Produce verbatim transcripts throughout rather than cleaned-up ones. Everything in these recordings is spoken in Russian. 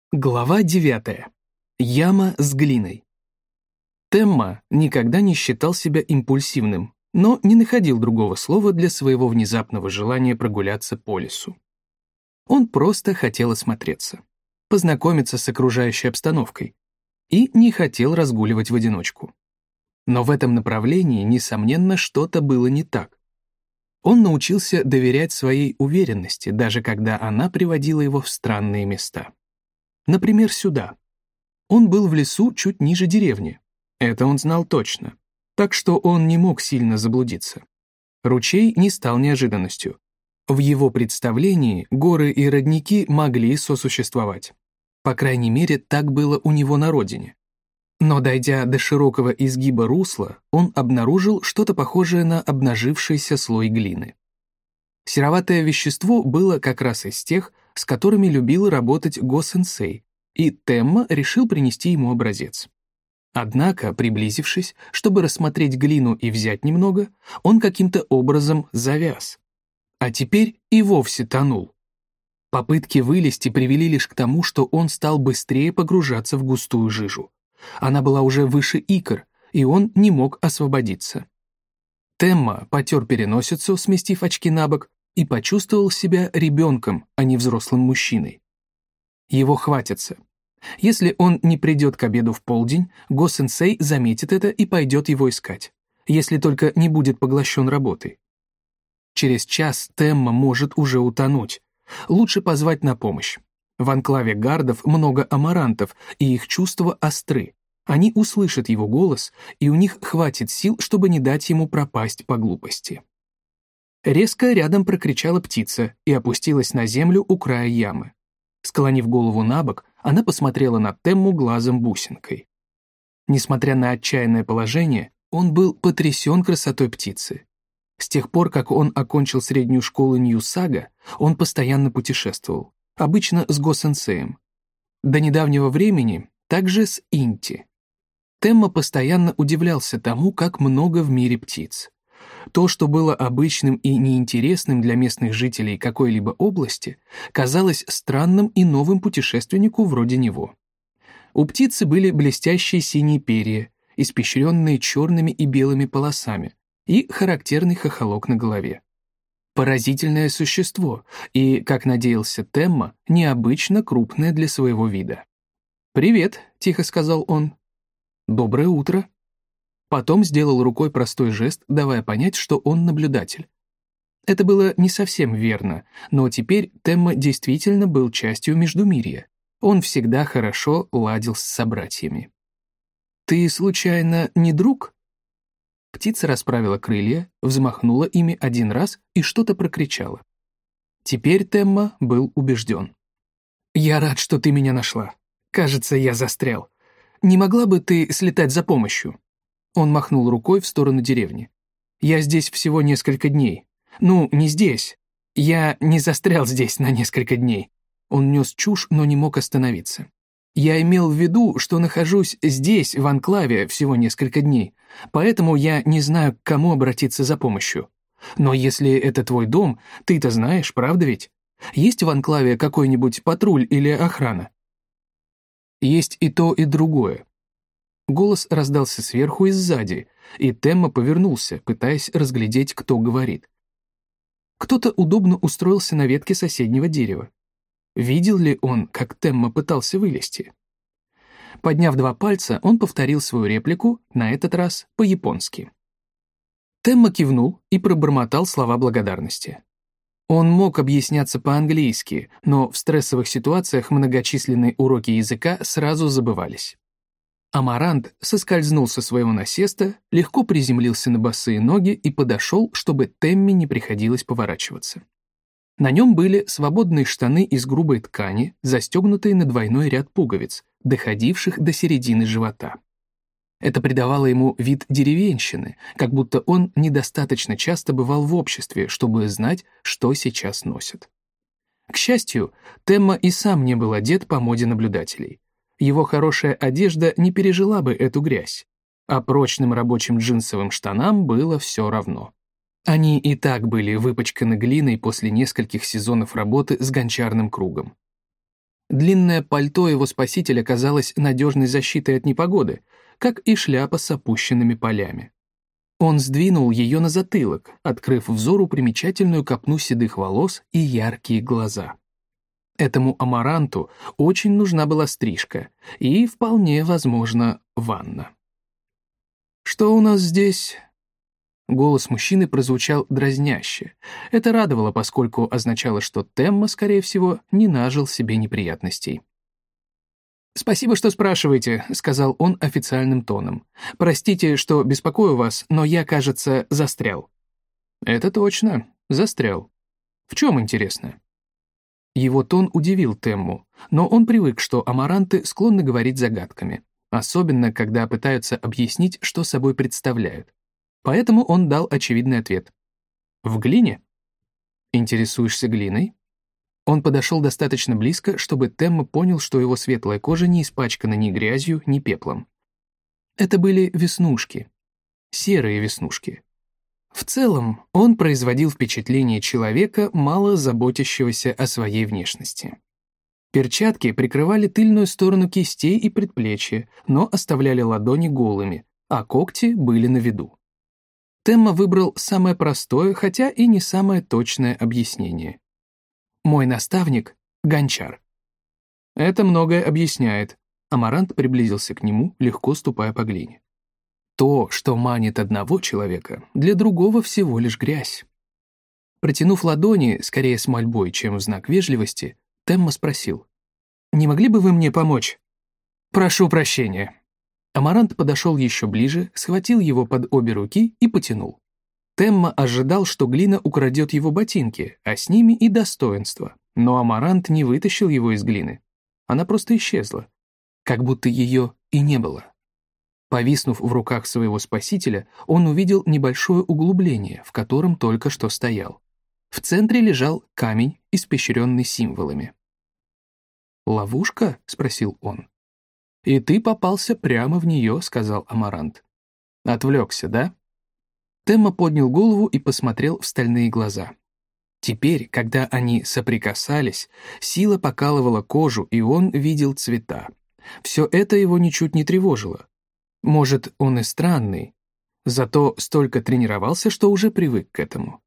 Глава девятая. Яма с глиной. Темма никогда не считал себя импульсивным, но не находил другого слова для своего внезапного желания прогуляться по лесу. Он просто хотел осмотреться, познакомиться с окружающей обстановкой и не хотел разгуливать в одиночку. Но в этом направлении, несомненно, что-то было не так. Он научился доверять своей уверенности, даже когда она приводила его в странные места. Например, сюда. Он был в лесу чуть ниже деревни. Это он знал точно. Так что он не мог сильно заблудиться. Ручей не стал неожиданностью. В его представлении горы и родники могли сосуществовать. По крайней мере, так было у него на родине. Но дойдя до широкого изгиба русла, он обнаружил что-то похожее на обнажившийся слой глины. Сероватое вещество было как раз из тех, с которыми любил работать Го-сенсей, и Темма решил принести ему образец. Однако, приблизившись, чтобы рассмотреть глину и взять немного, он каким-то образом завяз. А теперь и вовсе тонул. Попытки вылезти привели лишь к тому, что он стал быстрее погружаться в густую жижу. Она была уже выше икр, и он не мог освободиться. Темма потер переносицу, сместив очки на бок, и почувствовал себя ребенком, а не взрослым мужчиной. Его хватится. Если он не придет к обеду в полдень, Го-сенсей заметит это и пойдет его искать, если только не будет поглощен работой. Через час Темма может уже утонуть. Лучше позвать на помощь. В анклаве гардов много амарантов, и их чувства остры. Они услышат его голос, и у них хватит сил, чтобы не дать ему пропасть по глупости. Резко рядом прокричала птица и опустилась на землю у края ямы. Склонив голову на бок, она посмотрела на Темму глазом-бусинкой. Несмотря на отчаянное положение, он был потрясен красотой птицы. С тех пор, как он окончил среднюю школу Нью-Сага, он постоянно путешествовал, обычно с Го-сенсеем. До недавнего времени также с Инти. Темма постоянно удивлялся тому, как много в мире птиц. То, что было обычным и неинтересным для местных жителей какой-либо области, казалось странным и новым путешественнику вроде него. У птицы были блестящие синие перья, испещренные черными и белыми полосами, и характерный хохолок на голове. Поразительное существо и, как надеялся Темма, необычно крупное для своего вида. «Привет», — тихо сказал он. «Доброе утро». Потом сделал рукой простой жест, давая понять, что он наблюдатель. Это было не совсем верно, но теперь Темма действительно был частью Междумирья. Он всегда хорошо ладил с собратьями. «Ты, случайно, не друг?» Птица расправила крылья, взмахнула ими один раз и что-то прокричала. Теперь Темма был убежден. «Я рад, что ты меня нашла. Кажется, я застрял. Не могла бы ты слетать за помощью?» Он махнул рукой в сторону деревни. «Я здесь всего несколько дней. Ну, не здесь. Я не застрял здесь на несколько дней». Он нес чушь, но не мог остановиться. «Я имел в виду, что нахожусь здесь, в анклаве, всего несколько дней, поэтому я не знаю, к кому обратиться за помощью. Но если это твой дом, ты-то знаешь, правда ведь? Есть в анклаве какой-нибудь патруль или охрана?» «Есть и то, и другое». Голос раздался сверху и сзади, и Темма повернулся, пытаясь разглядеть, кто говорит. Кто-то удобно устроился на ветке соседнего дерева. Видел ли он, как Темма пытался вылезти? Подняв два пальца, он повторил свою реплику, на этот раз по-японски. Темма кивнул и пробормотал слова благодарности. Он мог объясняться по-английски, но в стрессовых ситуациях многочисленные уроки языка сразу забывались. Амарант соскользнул со своего насеста, легко приземлился на босые ноги и подошел, чтобы Темме не приходилось поворачиваться. На нем были свободные штаны из грубой ткани, застегнутые на двойной ряд пуговиц, доходивших до середины живота. Это придавало ему вид деревенщины, как будто он недостаточно часто бывал в обществе, чтобы знать, что сейчас носят. К счастью, Темма и сам не был одет по моде наблюдателей. Его хорошая одежда не пережила бы эту грязь, а прочным рабочим джинсовым штанам было все равно. Они и так были выпачканы глиной после нескольких сезонов работы с гончарным кругом. Длинное пальто его спасителя казалось надежной защитой от непогоды, как и шляпа с опущенными полями. Он сдвинул ее на затылок, открыв взору примечательную копну седых волос и яркие глаза. Этому амаранту очень нужна была стрижка и, вполне возможно, ванна. «Что у нас здесь?» Голос мужчины прозвучал дразняще. Это радовало, поскольку означало, что Темма, скорее всего, не нажил себе неприятностей. «Спасибо, что спрашиваете», — сказал он официальным тоном. «Простите, что беспокою вас, но я, кажется, застрял». «Это точно, застрял. В чем, интересно?» Его тон удивил Темму, но он привык, что амаранты склонны говорить загадками, особенно когда пытаются объяснить, что собой представляют. Поэтому он дал очевидный ответ. «В глине?» «Интересуешься глиной?» Он подошел достаточно близко, чтобы Темма понял, что его светлая кожа не испачкана ни грязью, ни пеплом. Это были веснушки. Серые веснушки. В целом, он производил впечатление человека, мало заботящегося о своей внешности. Перчатки прикрывали тыльную сторону кистей и предплечья, но оставляли ладони голыми, а когти были на виду. Темма выбрал самое простое, хотя и не самое точное объяснение. «Мой наставник — гончар». Это многое объясняет. Амарант приблизился к нему, легко ступая по глине. То, что манит одного человека, для другого всего лишь грязь. Протянув ладони, скорее с мольбой, чем в знак вежливости, Темма спросил: «Не могли бы вы мне помочь?» «Прошу прощения». Амарант подошел еще ближе, схватил его под обе руки и потянул. Темма ожидал, что глина украдет его ботинки, а с ними и достоинство. Но Амарант не вытащил его из глины. Она просто исчезла, как будто ее и не было. Повиснув в руках своего спасителя, он увидел небольшое углубление, в котором только что стоял. В центре лежал камень, испещренный символами. «Ловушка?» — спросил он. «И ты попался прямо в нее», — сказал Амарант. «Отвлекся, да?» Темма поднял голову и посмотрел в стальные глаза. Теперь, когда они соприкасались, сила покалывала кожу, и он видел цвета. Все это его ничуть не тревожило. Может, он и странный, зато столько тренировался, что уже привык к этому.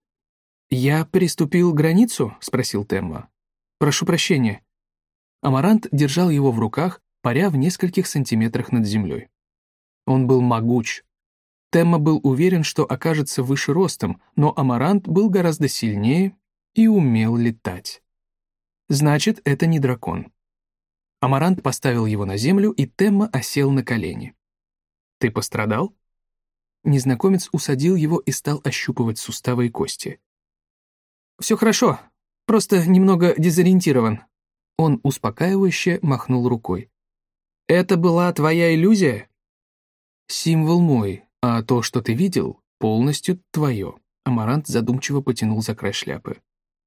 «Я переступил границу?» — спросил Темма. «Прошу прощения». Амарант держал его в руках, паря в нескольких сантиметрах над землей. Он был могуч. Темма был уверен, что окажется выше ростом, но Амарант был гораздо сильнее и умел летать. Значит, это не дракон. Амарант поставил его на землю, и Темма осел на колени. «Ты пострадал?» Незнакомец усадил его и стал ощупывать суставы и кости. «Все хорошо, просто немного дезориентирован». Он успокаивающе махнул рукой. «Это была твоя иллюзия?» «Символ мой, а то, что ты видел, полностью твое». Амарант задумчиво потянул за край шляпы.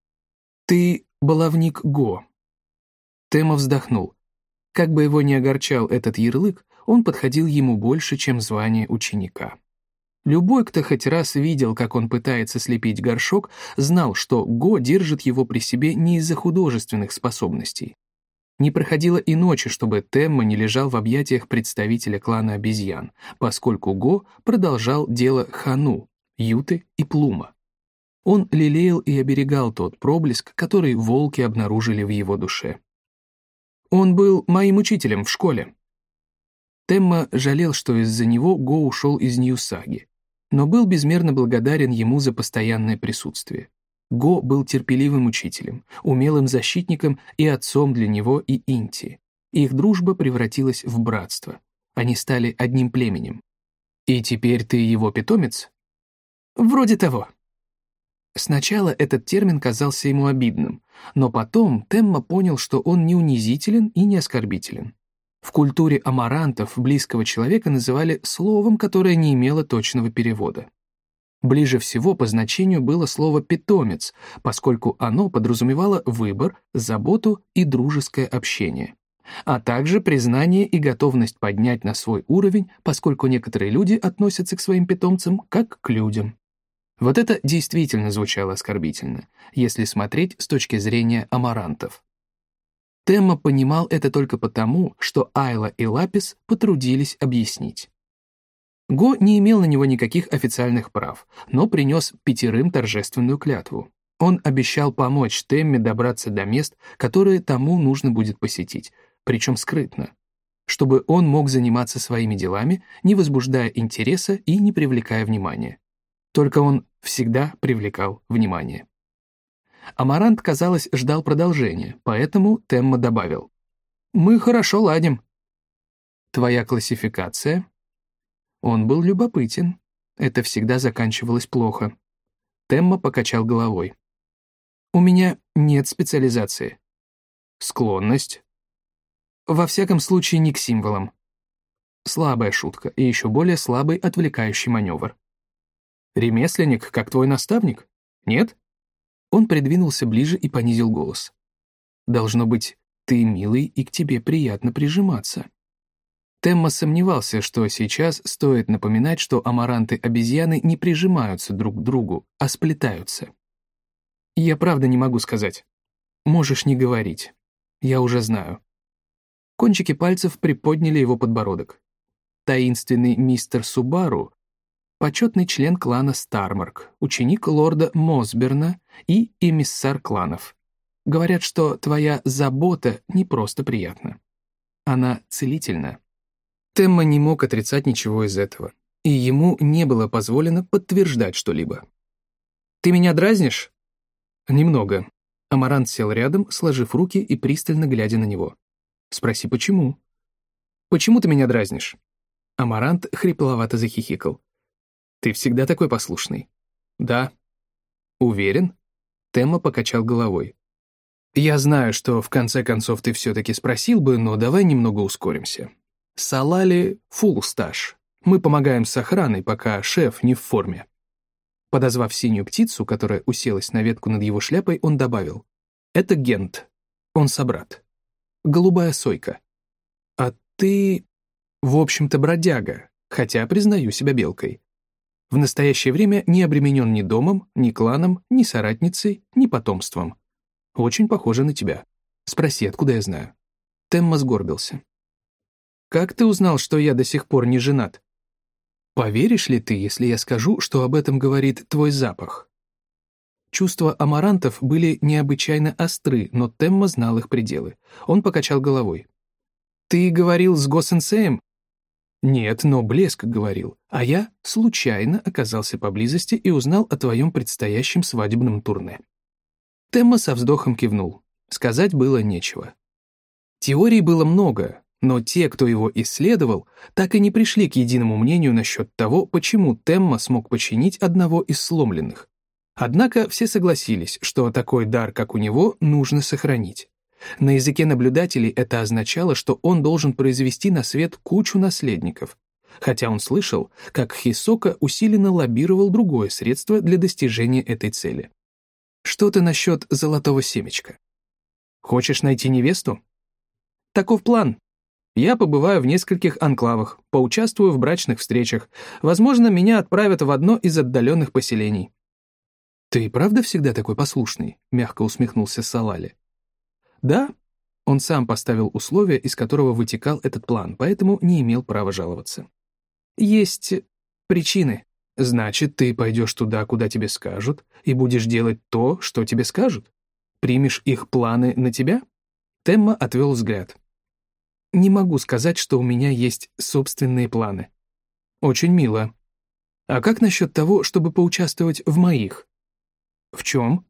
«Ты баловник Го». Темма вздохнул. Как бы его ни огорчал этот ярлык, он подходил ему больше, чем звание ученика. Любой, кто хоть раз видел, как он пытается слепить горшок, знал, что Го держит его при себе не из-за художественных способностей. Не проходило и ночи, чтобы Темма не лежал в объятиях представителя клана обезьян, поскольку Го продолжал дело Хану, Юты и Плума. Он лелеял и оберегал тот проблеск, который волки обнаружили в его душе. «Он был моим учителем в школе». Темма жалел, что из-за него Го ушел из Нью-Саги, но был безмерно благодарен ему за постоянное присутствие. Го был терпеливым учителем, умелым защитником и отцом для него и Инти. Их дружба превратилась в братство. Они стали одним племенем. «И теперь ты его питомец?» «Вроде того». Сначала этот термин казался ему обидным, но потом Темма понял, что он не унизителен и не оскорбителен. В культуре амарантов близкого человека называли словом, которое не имело точного перевода. Ближе всего по значению было слово «питомец», поскольку оно подразумевало выбор, заботу и дружеское общение, а также признание и готовность поднять на свой уровень, поскольку некоторые люди относятся к своим питомцам как к людям. Вот это действительно звучало оскорбительно, если смотреть с точки зрения амарантов. Темма понимал это только потому, что Айла и Лапис потрудились объяснить. Го не имел на него никаких официальных прав, но принес пятерым торжественную клятву. Он обещал помочь Темме добраться до мест, которые тому нужно будет посетить, причем скрытно, чтобы он мог заниматься своими делами, не возбуждая интереса и не привлекая внимания. Только он всегда привлекал внимание. Амарант, казалось, ждал продолжения, поэтому Темма добавил: «Мы хорошо ладим». «Твоя классификация?» Он был любопытен. Это всегда заканчивалось плохо. Темма покачал головой. «У меня нет специализации». «Склонность?» «Во всяком случае, не к символам». Слабая шутка и еще более слабый отвлекающий маневр. «Ремесленник, как твой наставник? Нет?» Он придвинулся ближе и понизил голос. «Должно быть, ты милый, и к тебе приятно прижиматься». Темма сомневался, что сейчас стоит напоминать, что амаранты-обезьяны не прижимаются друг к другу, а сплетаются. «Я правда не могу сказать. Можешь не говорить. Я уже знаю». Кончики пальцев приподняли его подбородок. Таинственный мистер Субару — почетный член клана Стармарк, ученик лорда Мосберна и эмиссар кланов. Говорят, что твоя забота не просто приятна. Она целительна. Темма не мог отрицать ничего из этого, и ему не было позволено подтверждать что-либо. «Ты меня дразнишь?» «Немного». Амарант сел рядом, сложив руки и пристально глядя на него. «Спроси, почему?» «Почему ты меня дразнишь?» Амарант хрипловато захихикал. «Ты всегда такой послушный». «Да». «Уверен?» Темма покачал головой. «Я знаю, что в конце концов ты все-таки спросил бы, но давай немного ускоримся. Салали — фулл стаж. Мы помогаем с охраной, пока шеф не в форме». Подозвав синюю птицу, которая уселась на ветку над его шляпой, он добавил: «Это Гент. Он собрат. Голубая сойка. А ты, в общем-то, бродяга, хотя признаю себя белкой. В настоящее время не обременен ни домом, ни кланом, ни соратницей, ни потомством. Очень похоже на тебя. Спроси, откуда я знаю». Темма сгорбился. «Как ты узнал, что я до сих пор не женат? Поверишь ли ты, если я скажу, что об этом говорит твой запах?» Чувства амарантов были необычайно остры, но Темма знал их пределы. Он покачал головой. «Ты говорил с Го-сенсеем?» «Нет, но Блеск говорил, а я случайно оказался поблизости и узнал о твоем предстоящем свадебном турне». Темма со вздохом кивнул. Сказать было нечего. Теорий было много, но те, кто его исследовал, так и не пришли к единому мнению насчет того, почему Темма смог починить одного из сломленных. Однако все согласились, что такой дар, как у него, нужно сохранить. На языке наблюдателей это означало, что он должен произвести на свет кучу наследников, хотя он слышал, как Хисока усиленно лоббировал другое средство для достижения этой цели. Что-то насчет золотого семечка. Хочешь найти невесту? Таков план. Я побываю в нескольких анклавах, поучаствую в брачных встречах. Возможно, меня отправят в одно из отдаленных поселений. «Ты правда всегда такой послушный?» — мягко усмехнулся Салали. «Да». Он сам поставил условие, из которого вытекал этот план, поэтому не имел права жаловаться. «Есть причины. Значит, ты пойдешь туда, куда тебе скажут, и будешь делать то, что тебе скажут? Примешь их планы на тебя?» Темма отвел взгляд. «Не могу сказать, что у меня есть собственные планы». «Очень мило. А как насчет того, чтобы поучаствовать в моих?» «В чем?»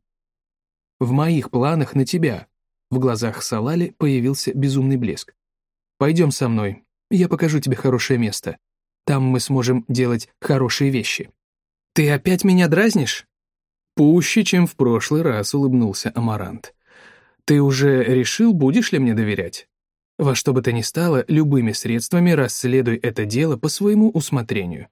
«В моих планах на тебя». В глазах Салали появился безумный блеск. «Пойдем со мной, я покажу тебе хорошее место. Там мы сможем делать хорошие вещи». «Ты опять меня дразнишь?» «Пуще, чем в прошлый раз», — улыбнулся Амарант. «Ты уже решил, будешь ли мне доверять? Во что бы то ни стало, любыми средствами расследуй это дело по своему усмотрению».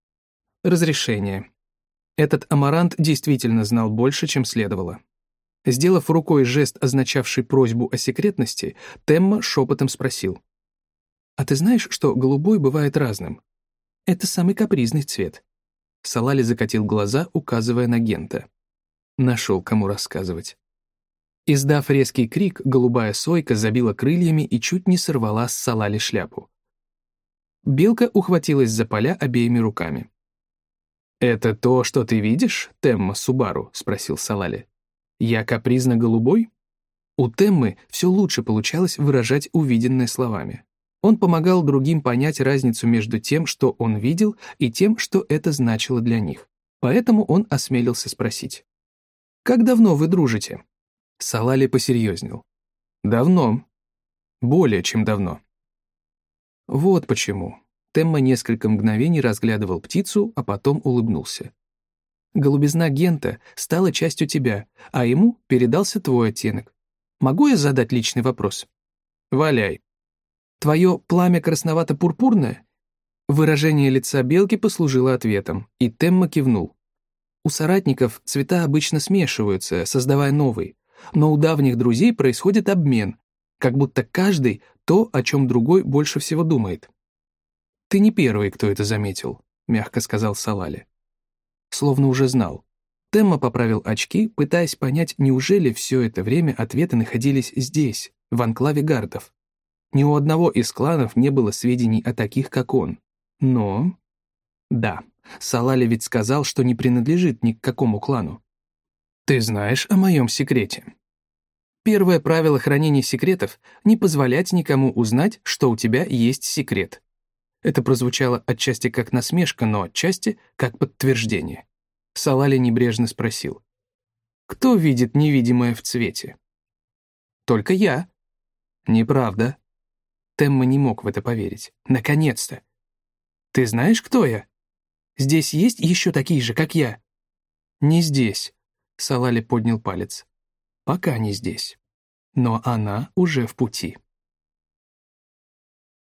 Разрешение. Этот Амарант действительно знал больше, чем следовало. Сделав рукой жест, означавший просьбу о секретности, Темма шепотом спросил: «А ты знаешь, что голубой бывает разным? Это самый капризный цвет». Салали закатил глаза, указывая на Гента. Нашел, кому рассказывать. Издав резкий крик, голубая сойка забила крыльями и чуть не сорвала с Салали шляпу. Белка ухватилась за поля обеими руками. «Это то, что ты видишь, Темма Субару?» — спросил Салали. «Я капризно-голубой?» У Теммы все лучше получалось выражать увиденное словами. Он помогал другим понять разницу между тем, что он видел, и тем, что это значило для них. Поэтому он осмелился спросить. «Как давно вы дружите?» Салали посерьезнел. «Давно. Более чем давно». Вот почему. Темма несколько мгновений разглядывал птицу, а потом улыбнулся. «Голубизна Гента стала частью тебя, а ему передался твой оттенок. Могу я задать личный вопрос?» «Валяй». «Твое пламя красновато-пурпурное?» Выражение лица белки послужило ответом, и Темма кивнул. «У соратников цвета обычно смешиваются, создавая новый, но у давних друзей происходит обмен, как будто каждый то, о чем другой больше всего думает». «Ты не первый, кто это заметил», — мягко сказал Салали. Словно уже знал. Темма поправил очки, пытаясь понять, неужели все это время ответы находились здесь, в анклаве гардов. Ни у одного из кланов не было сведений о таких, как он. Но... Да, Салали ведь сказал, что не принадлежит ни к какому клану. «Ты знаешь о моем секрете?» Первое правило хранения секретов — не позволять никому узнать, что у тебя есть секрет. Это прозвучало отчасти как насмешка, но отчасти как подтверждение. Салали небрежно спросил. «Кто видит невидимое в цвете?» «Только я». «Неправда». Темма не мог в это поверить. «Наконец-то!» «Ты знаешь, кто я? Здесь есть еще такие же, как я?» «Не здесь», — Салали поднял палец. «Пока не здесь. Но она уже в пути».